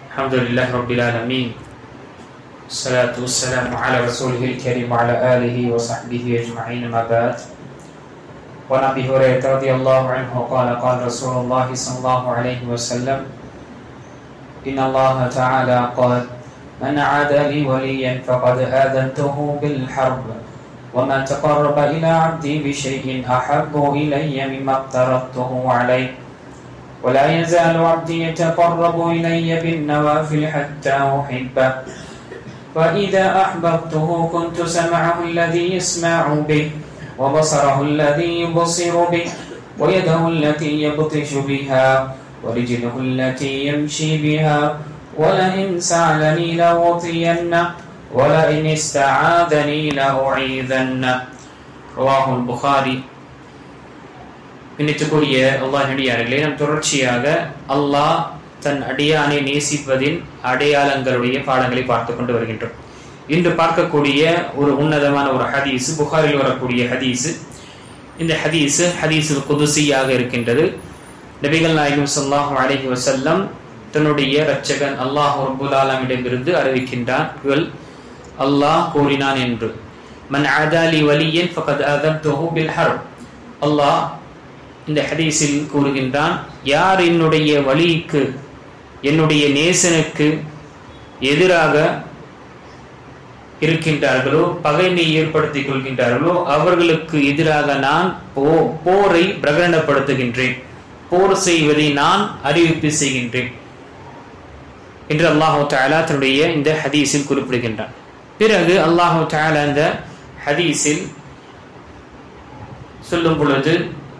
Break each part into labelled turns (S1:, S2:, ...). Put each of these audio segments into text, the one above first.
S1: الحمد لله رب العالمين الصلاة والسلام على رسوله الكريم وعلى آله وصحبه أجمعين ما بعد وعن أبي هريرة رضي الله عنه قال قال رسول الله صلى الله عليه وسلم إن الله تعالى قال من عاد لي وليا فقد آذنته بالحرب وما تقرب إلى عبدي بشيء أحب إلي مما افترضته عليه ولا يزال عبدي يتقرب إلي بالنوافل حتى أحبه فإذا أحببته كنت سمعه الذي يسمع به وبصره الذي يبصر به ويده التي يبطش بها ورجله التي يمشي بها ولئن سألني لأعطينه ولئن استعاذني لأعيذنه رواه البخاري. இன்னித்துக்குரிய அல்லாஹ் நடிகார்களே, நம் தொடர்ச்சியாக அல்லாஹ் தன் அடியானை நேசிப்பதின் அடையாளங்களுடைய பாடங்களை பார்த்து கொண்டு வருகின்றோம். இன்று பார்க்கக்கூடிய ஒரு உன்னதமான ஒரு ஹதீஸ், புகாரில் வரக்கூடிய ஹதீஸ். இந்த ஹதீஸ் ஹதீஸுல் குதுசியாக இருக்கின்றது. நபிகள் நாயகம் ஸல்லல்லாஹு அலைஹி வஸல்லம் தன்னுடைய இரட்சகன் அல்லாஹ் ரப்பல் ஆலமீனிடமிருந்து அறிவிக்கின்றார்கள், அல்லாஹ் கூறினான் என்று. மன் ஆதாலி வலியன் ஃபகத் ஆதன்துஹு பில் ஹர்ப். அல்லாஹ் இந்த ஹதீஸில் கூறுகின்றான், யார் என்னுடைய வலிக்கு, என்னுடைய நேசனுக்கு எதிராக இருக்கின்றார்களோ, பகைமை ஏற்படுத்திக் கொள்கின்றார்களோ, அவர்களுக்கு எதிராக நான் போரை பிரகடனப்படுத்துகின்றேன், போர் செய்வதை நான் அறிவிப்பு செய்கின்றேன் என்று அல்லாஹு தஆலா தன்னுடைய இந்த ஹதீஸில் குறிப்பிடுகின்றான். பிறகு அல்லாஹு தஆலா இந்த ஹதீஸில் சொல்லும் பொழுது,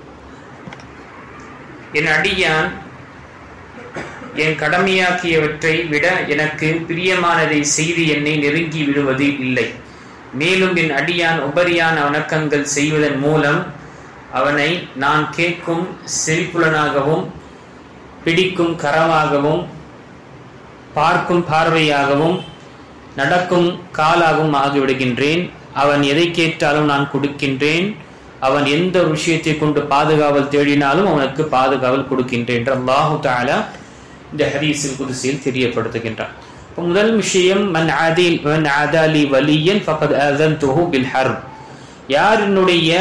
S1: என் அடியான் என் கடமையாக்கியவற்றை விட எனக்கு பிரியமானதை செய்து என்னை நெருங்கி விடுவது இல்லை. மேலும் என் அடியான் உபரியான வணக்கங்கள் செய்வதன் மூலம் அவனை நான் கேட்கும் செவிப்புலனாகவும், பிடிக்கும் கரமாகவும், பார்க்கும் பார்வையாகவும், நடக்கும் காலாகவும் ஆகிவிடுகின்றேன். அவன் எதை கேட்டாலும் நான் கொடுக்கின்றேன். அவன் எந்த விஷயத்தை கொண்டு பாதுகாவல் தேடினாலும் அவனுக்கு பாதுகாவல் கொடுக்கின்றேன் என்று அல்லாஹு தஆலா இந்த ஹதீஸில் குதுசியில் தெரியப்படுத்துகின்றான். முதல் விஷயம், மன் ஆதாலி வலியன் ஃபகத் ஆதன்துஹு பில் ஹர்ப். யார் என்னுடைய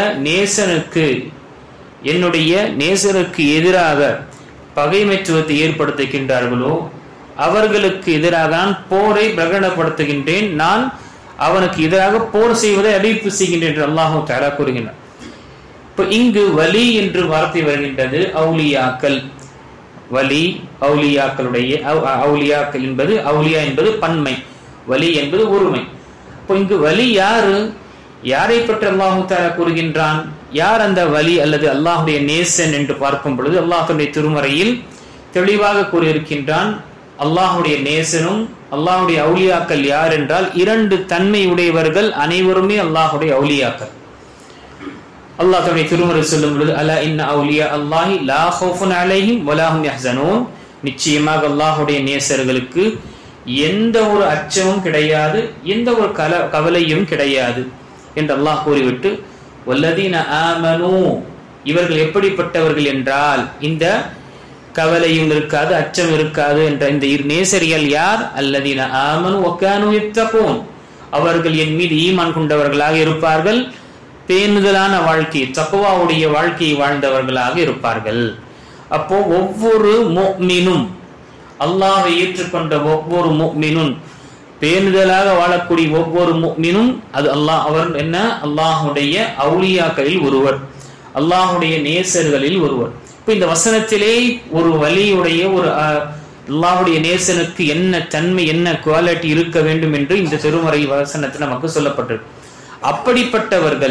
S1: நேசருக்கு எதிராக பகைமைத்துவத்தை ஏற்படுத்துகின்றார்களோ அவர்களுக்கு எதிராக நான் போரை பிரகடனப்படுத்துகின்றேன், நான் அவனுக்கு எதிராக போர் செய்வதை அறிவிப்பு செய்கின்றேன் என்று அல்லாஹு தஆலா கூறுகின்றான். இப்போ இங்கு வலி என்று வார்த்தை வருகின்றது. அவுலியாக்கள், வலி அவுலியாக்களுடைய அவுலியாக்கள் என்பது, அவுலியா என்பது பன்மை, வலி என்பது ஒருமை. இப்போ இங்கு வலி யாரு, யாரை பற்றி அல்லாஹு தஆலா கூறுகின்றான்? யார் அந்த வலி அல்லது அல்லாஹுடைய நேசன் என்று பார்க்கும் பொழுது அல்லாஹ்வுடைய திருமறையில் தெளிவாக கூறியிருக்கின்றான். அல்லாஹுடைய நேசனும் அல்லாஹுடைய அவுலியாக்கள் யார் என்றால், இரண்டு தன்மை உடையவர்கள் அனைவருமே அல்லாஹுடைய அவுலியாக்கள். அல்லாஹ் தன்னுடைய திருமறை சொல்லும் பொழுது, அலா இன்ன அவுலியா அல்லாஹி லா ஹௌஃபுன் அலைஹிம் வலா ஹும் யஹ்ஸனூன். நிச்சயமாக அல்லாஹுடைய நேசர்களுக்கு எந்த ஒரு அச்சமும் கிடையாது, எந்த ஒரு கவலையும் கிடையாது என்று அல்லாஹ் கூறிவிட்டு, வல்லதீன ஆமனூ, இவர்கள் எப்படிப்பட்டவர்கள் என்றால் இந்த கவலையும் இருக்காது, அச்சம் இருக்காது என்ற இந்த நேசர்கள் யார்? அல்லதீன ஆமனூ வகானூ யத்தகூன். அவர்கள் என் மீது ஈமான் கொண்டவர்களாக இருப்பார்கள், பேணுதலான வாழ்க்கை, தக்வாவுடைய வாழ்க்கையை வாழ்ந்தவர்களாக இருப்பார்கள். அப்போ ஒவ்வொரு முஃமினும், அல்லாஹ்வை ஏற்றுக்கொண்ட ஒவ்வொரு முஃமினும், பேணுதலாக வாழக்கூடிய ஒவ்வொரு முஃமினும் அது அவர் என்ன, அல்லாஹுடைய அவுலியாக்களில் ஒருவர், அல்லாஹுடைய நேசர்களில் ஒருவர். இப்போ இந்த வசனத்திலே ஒரு வலியுடைய ஒரு அல்லாஹுடைய நேசனுக்கு என்ன தன்மை, என்ன குவாலிட்டி இருக்க வேண்டும் என்று இந்த திருமறை வசனத்தில் நமக்கு சொல்லப்பட்டிருக்கு. அப்படிப்பட்டவர்கள்,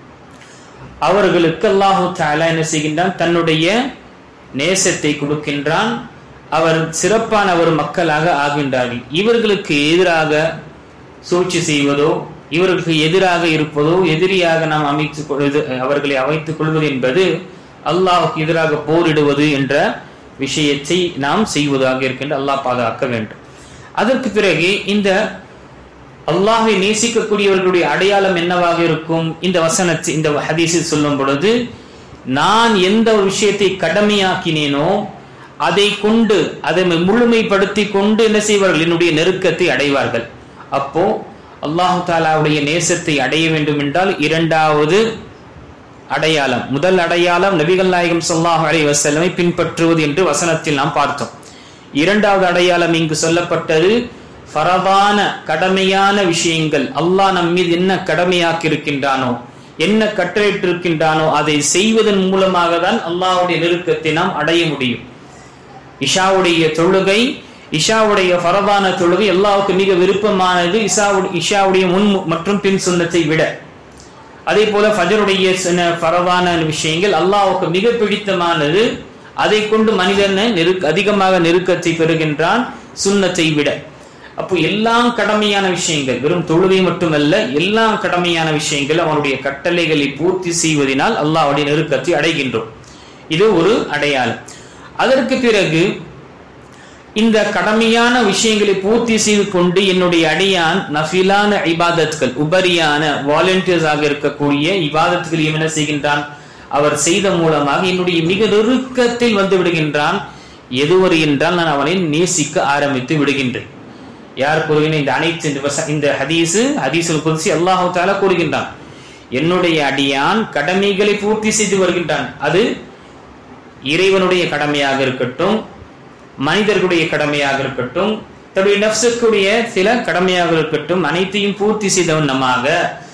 S1: அவர்களுக்கு அல்லாஹு தஆலா என்ன செய்கின்றான்? தன்னுடைய நேசத்தை கொடுக்கின்றான். அவர் சிறப்பான ஒரு மக்களாக ஆகின்றார்கள். இவர்களுக்கு எதிராக சூழ்ச்சி செய்வதோ, இவர்களுக்கு எதிராக இருப்பதோ, எதிரியாக நாம் அவர்களை அமைத்துக் கொள்வது என்பது அல்லாஹ்வுக்கு எதிராக போரிடுவது என்ற விஷயத்தை நாம் செய்வதாக இருக்கின்ற அல்லாஹ் பாதுகாக்க வேண்டும். அதற்கு பிறகு இந்த அல்லாஹ்வை நேசிக்கக்கூடியவர்களுடைய அடையாளம் என்னவாக இருக்கும்? இந்த வசனத்தை, இந்த ஹதீஸில் சொல்லும் பொழுது, நான் எந்த ஒரு விஷயத்தை கடமையாக்கினேனோ அதை கொண்டு அதை முழுமைப்படுத்தி கொண்டு என்ன செய்வார்கள்? என்னுடைய நெருக்கத்தை அடைவார்கள். அப்போ அல்லாஹு தஆலாவுடைய நேசத்தை அடைய வேண்டும் என்றால் இரண்டாவது அடையாளம், முதல் அடையாளம் நபிகள் நாயகம் ஸல்லல்லாஹு அலைஹி வஸல்லமை பின்பற்றுவது என்று வசனத்தில் நாம் பார்த்தோம். இரண்டாவது அடையாளம் இங்கு சொல்லப்பட்டது ஃபரதான கடமையான விஷயங்கள். அல்லாஹ் நம் மீது என்ன கடமையாக்கி இருக்கின்றானோ, என்ன கட்டளையிட்டிருக்கின்றானோ அதை செய்வதன் மூலமாக தான் அல்லாஹ்வுடைய நெருக்கத்தை நாம் அடைய முடியும். இஷாவுடைய தொழுகை, இஷாவுடைய ஃபரதான தொழுகை அல்லாஹ்வுக்கு மிக விருப்பமானது இஷாவுடைய முன் மற்றும் பின் சுன்னத்தை விட. அதே போல ஃபஜருடைய ஃபரதான விஷயங்கள் அல்லாஹ்வுக்கு மிக பிடித்தமானது. அதை கொண்டு மனிதன் அதிகமாக நெருக்கத்தை பெறுகின்றான் சுன்னத்தை விட. அப்போ எல்லாம் கடமையான விஷயங்கள், வெறும் தொழுகை மட்டுமல்ல, எல்லாம் கடமையான விஷயங்கள் அவனுடைய கட்டளைகளை பூர்த்தி செய்வதனால் அல்லாஹ்வுடைய நெருக்கத்தை அடைகின்றோம். இது ஒரு அடையாளம். அதற்கு பிறகு இந்த கடமையான விஷயங்களை பூர்த்தி செய்து கொண்டு என்னுடைய அடியான் நஃபிலான இபாதத்கள், உபரியான வாலண்டியர்ஸ் ஆக இருக்கக்கூடிய இபாதத்கள் என்ன செய்கின்றான்? அவர் செய்த மூலமாக என்னுடைய மிக நெருக்கத்தில் வந்து விடுகின்றான். எதுவரை என்றால் நான் அவனை நேசிக்க ஆரம்பித்து விடுகின்றேன். யார் கூறுகின்ற இந்த அனைத்து இந்த ஹதீஸுல் குத்ஸி அல்லாஹ் தஆலா கூறுகின்றான், என்னுடைய அடியான் கடமைகளை பூர்த்தி செய்து வருகின்றான். அது இறைவனுடைய கடமையாக இருக்கட்டும், மனிதர்களுடைய கடமையாக இருக்கட்டும், தன்னுடைய நஃப்ஸுக்குடைய சில கடமையாக இருக்கட்டும், அனைத்தையும் பூர்த்தி செய்தவன் நமாக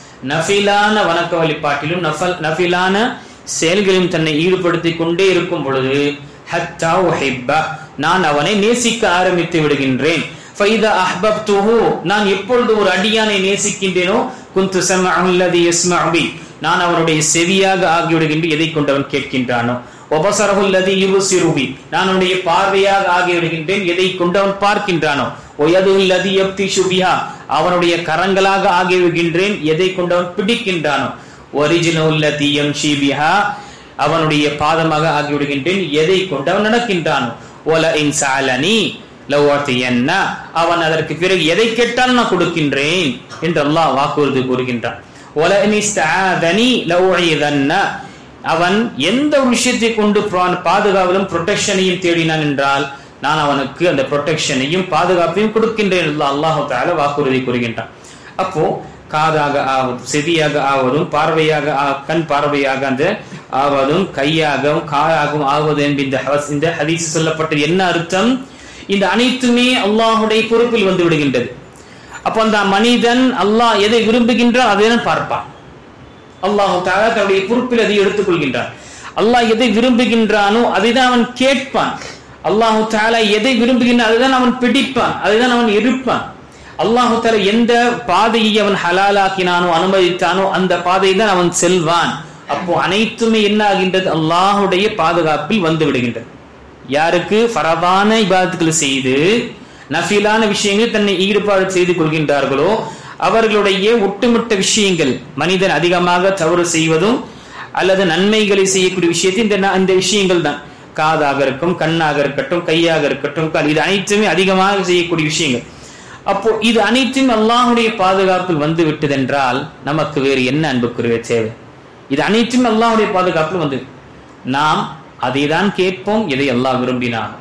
S1: நஃபிலான வணக்க வழிபாட்டிலும் நஃபிலான செயல்களையும் தன்னை ஈடுபடுத்திக் கொண்டே இருக்கும் பொழுது ஹத்தா உஹிப்ப, நான் அவனை நேசிக்க ஆரம்பித்து விடுகின்றேன். ஃபைதா அஹ்பப்துஹு, நான் எப்பொழுது ஒரு அடியானை நேசிக்கின்றேனோ குன்து ஸமஅஹு அல்லதி யஸ்மஉ பி, நான் அவனுடைய செவியாக ஆகிவிடுகின்றேன் எதை கொண்டு அவன் கேட்கின்றானோ. வபஸரஹு அல்லதி யுப்ஸிரு பி, நான் அவனுடைய பார்வையாக ஆகிவிடுகின்றேன் எதை கொண்டு அவன் பார்க்கின்றானோ. வயதுஹு அல்லதி யப்திஷு பிஹா, அவனுடைய கரங்களாக ஆகிவிடுகின்றேன் எதை கொண்டு அவன் பிடிக்கின்றானோ. வரிஜ்லுஹு அல்லதி யம்ஷி பிஹா, அவனுடைய பாதமாக ஆகிவிடுகின்றேன் எதை கொண்டு அவன் நடக்கின்றானோ. வல இன் சஅலனி லவஅதியன்ன, அவன் அதற்கு பிறகு எதை கேட்டாலும் நான் கொடுக்கின்றேன் என்று அல்லாஹ் வாக்குறுதி கூறுகின்றான். வல இன் இஸ்தஆதனி லஉஇதன்ன, அவன் எந்த ஒரு விஷயத்தை கொண்டு பாதுகாவலும் ப்ரொடெக்ஷனையும் தேடினான் என்றால் நான் அவனுக்கு அந்த ப்ரொடெக்ஷனையும் பாதுகாப்பையும் கொடுக்கின்றேன் என்று அல்லாஹ் தஆலா வாக்குறுதி கூறுகின்றான். அப்போ காதாக ஆவதும், செவியாக ஆவதும், பார்வையாக கண் பார்வையாக அந்த ஆவதும், கையாகவும் காயாகவும் ஆவது என்கின்ற இந்த ஹதீஸ் சொல்லப்பட்டது என்ன அர்த்தம்? இந்த அனைத்துமே அல்லாஹுடைய பொறுப்பில் வந்து விடுகின்றது. அப்ப அந்த மனிதன் அல்லாஹ் எதை விரும்புகின்றான் அதை தான் பார்ப்பான். அல்லாஹ் தஆலா தன்னுடைய பொறுப்பில் அதை எடுத்துக் கொள்கின்றான். அல்லாஹ் எதை விரும்புகின்றானோ அதை தான் அவன் கேட்பான். அல்லாஹ் தஆலா எதை விரும்புகின்றான் அதை தான் அவன் பிடிப்பான், அதை தான் அவன் இருப்பான். அல்லாஹ் தஆலா எந்த பாதையை அவன் ஹலாலாக்கினானோ அனுமதித்தானோ அந்த பாதையை தான் அவன் செல்வான். அப்போ அனைத்துமே என்ன ஆகின்றது? அல்லாஹுடைய பாதுகாப்பில் வந்து விடுகின்றது. யாருக்கு ஃபரதான இபாதத்துகளை செய்து நஃபிலான விஷயங்கள் தன்னை ஈடுபாடு செய்து கொள்கின்றார்களோ அவர்களுடைய ஒட்டுமொத்த விஷயங்கள், மனிதன் அதிகமாக தவறு செய்வதும் அல்லது நன்மைகளை செய்யக்கூடிய விஷயத்தை இந்த விஷயங்கள் தான். காதாக இருக்கும், கண்ணாக இருக்கட்டும், கையாக இருக்கட்டும், இது அனைத்துமே அதிகமாக செய்யக்கூடிய விஷயங்கள். அப்போ இது அனைத்தும் அல்லாஹுடைய பாதுகாப்பில் வந்து விட்டதென்றால் நமக்கு வேறு என்ன அன்புக்குரிய தேவை? இது அனைத்தும் அல்லாஹுடைய பாதுகாப்பில் வந்து நாம் அதை தான் கேட்போம் எதை அல்லாஹ் விரும்பினானோ,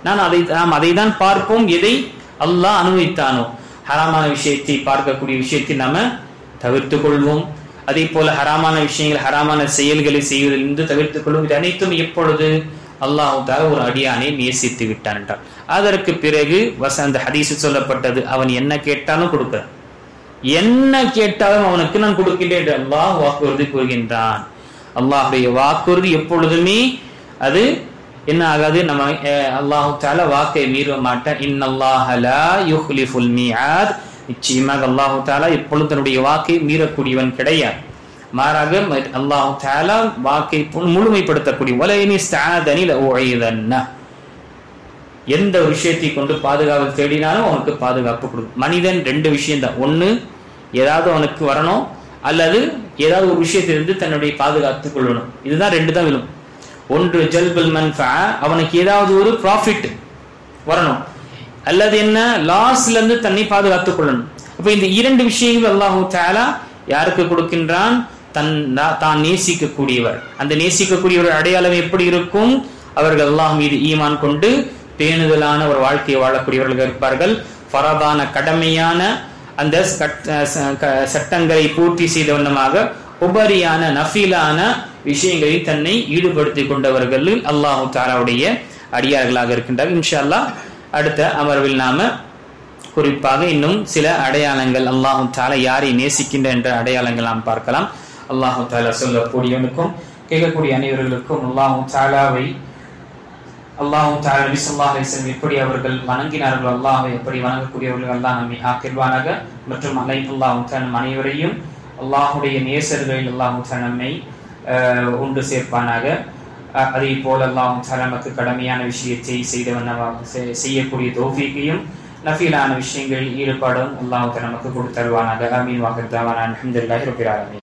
S1: நாம் அதை தான் பார்ப்போம் எதை அல்லாஹ் அனுமதித்தானோ. ஹராமான விஷயத்தை பார்க்கக்கூடிய விஷயத்தை நாம தவிர்த்துக் கொள்வோம். அதே போல ஹராமான விஷயங்கள், ஹராமான செயல்களை செய்வதிலிருந்து தவிர்த்துக் கொள்வோம். இது அனைத்தும் எப்பொழுது? அல்லாஹ் தஆலா ஒரு அடியானை நேசித்து விட்டான் என்றார். அதற்கு பிறகு அந்த ஹதீஸ் சொல்லப்பட்டது, அவன் என்ன கேட்டாலும் கொடுக்கிறான், என்ன கேட்டாலும் அவனுக்கு நான் கொடுக்கின்றேன் என்று அல்லாஹ் வாக்குறுதி கூறுகின்றான். அல்லாஹுடைய வாக்குறுதி எப்பொழுதுமே அது என்ன ஆகாது, நம்ம அல்லாஹ் தஆலா வாக்கை மீற மாட்டான். இன்னல்லாஹ லா யுக்லிஃபுல் மீஆத், நிச்சயமாக அல்லாஹ் தஆலா எப்பொழுதும் தன்னுடைய வாக்கை மீறக்கூடியவன் கிடையாது. மாறாக அல்லாஹ் தஆலா வாக்கை முழுமைப்படுத்தக்கூடிய வலைனி ஸ்தஆதனி லஉஇதன்ன, எந்த ஒரு விஷயத்தை கொண்டு பாதுகாப்பு தேடினாலும் அவனுக்கு பாதுகாப்பு கொடுக்கும். மனிதன் ரெண்டு விஷயம் தான், ஒன்னு ஏதாவது அவனுக்கு வரணும் அல்லது ஏதாவது ஒரு விஷயத்திலிருந்து தன்னுடைய பாதுகாத்துக் கொள்ளணும். இதுதான் ரெண்டு தான் விழும். ஒன்று ஜல்புல் மன்ஃபா, அவனுக்கு ஏதாவது ஒரு ப்ராஃபிட் வரணும், அல்லது என்ன லாஸ்ல இருந்து தன்னை பாதுகாத்துக் கொள்ளணும். அப்ப இந்த இரண்டு விஷயங்கள் அல்லாஹ் தஆலா யாருக்கு கொடுக்கின்றான்? தான் நேசிக்கக்கூடியவர். அந்த நேசிக்கக்கூடியவர் அடையாளம் எப்படி இருக்கும்? அவர்கள் அல்லாஹ் மீது ஈமான் கொண்டு பேணுதலான ஒரு வாழ்க்கையை வாழக்கூடியவர்கள் இருப்பார்கள். ஃபரதான கடமையான அந்த சட்டங்களை பூர்த்தி செய்த வண்ணமாக உபரியான நஃபிலான விஷயங்களில் தன்னை ஈடுபடுத்திக் கொண்டவர்கள் அல்லாஹு தஆலாவுடைய அடியார்களாக இருக்கின்றார்கள். இன்ஷா அல்லாஹ் அடுத்த அமர்வில் நாம குறிப்பாக இன்னும் சில அடையாளங்கள் அல்லாஹு தஆலா யாரை நேசிக்கின்ற என்ற அடையாளங்கள் நாம் பார்க்கலாம். அல்லாஹு தஆலா சொல்லக்கூடியவனுக்கும் கேட்கக்கூடிய அனைவர்களுக்கும் அல்லாஹு தஆலாவை அல்லாஹு தஆலா நபி ஸல்லல்லாஹு அலைஹி வஸல்லம் எப்படி அவர்கள் வணங்கினார்களோ அல்லாஹ்வை எப்படி வணங்கக்கூடியவர்கள் அல்லாஹ் நம்மை ஆக்கிர்வானாக. மற்றும் அல்லாஹு தஆலா அனைவரையும் அல்லாஹுடைய நேசர்களில் அல்லாஹு தஆலா நம்மை ஒன்று சேர்ப்பானாக. அதே போல அல்லாஹு தஆலா நமக்கு கடமையான விஷயத்தை செய்யக்கூடிய தௌஃபீக்கையும் நஃபிலான விஷயங்களில் ஈடுபாடும் அல்லாஹ் நமக்கு கொடுத்தருவானாக. ஆமீன். வாஹிர் தஅவானா அல்ஹம்துலில்லாஹி ரப்பில் ஆலமீன்.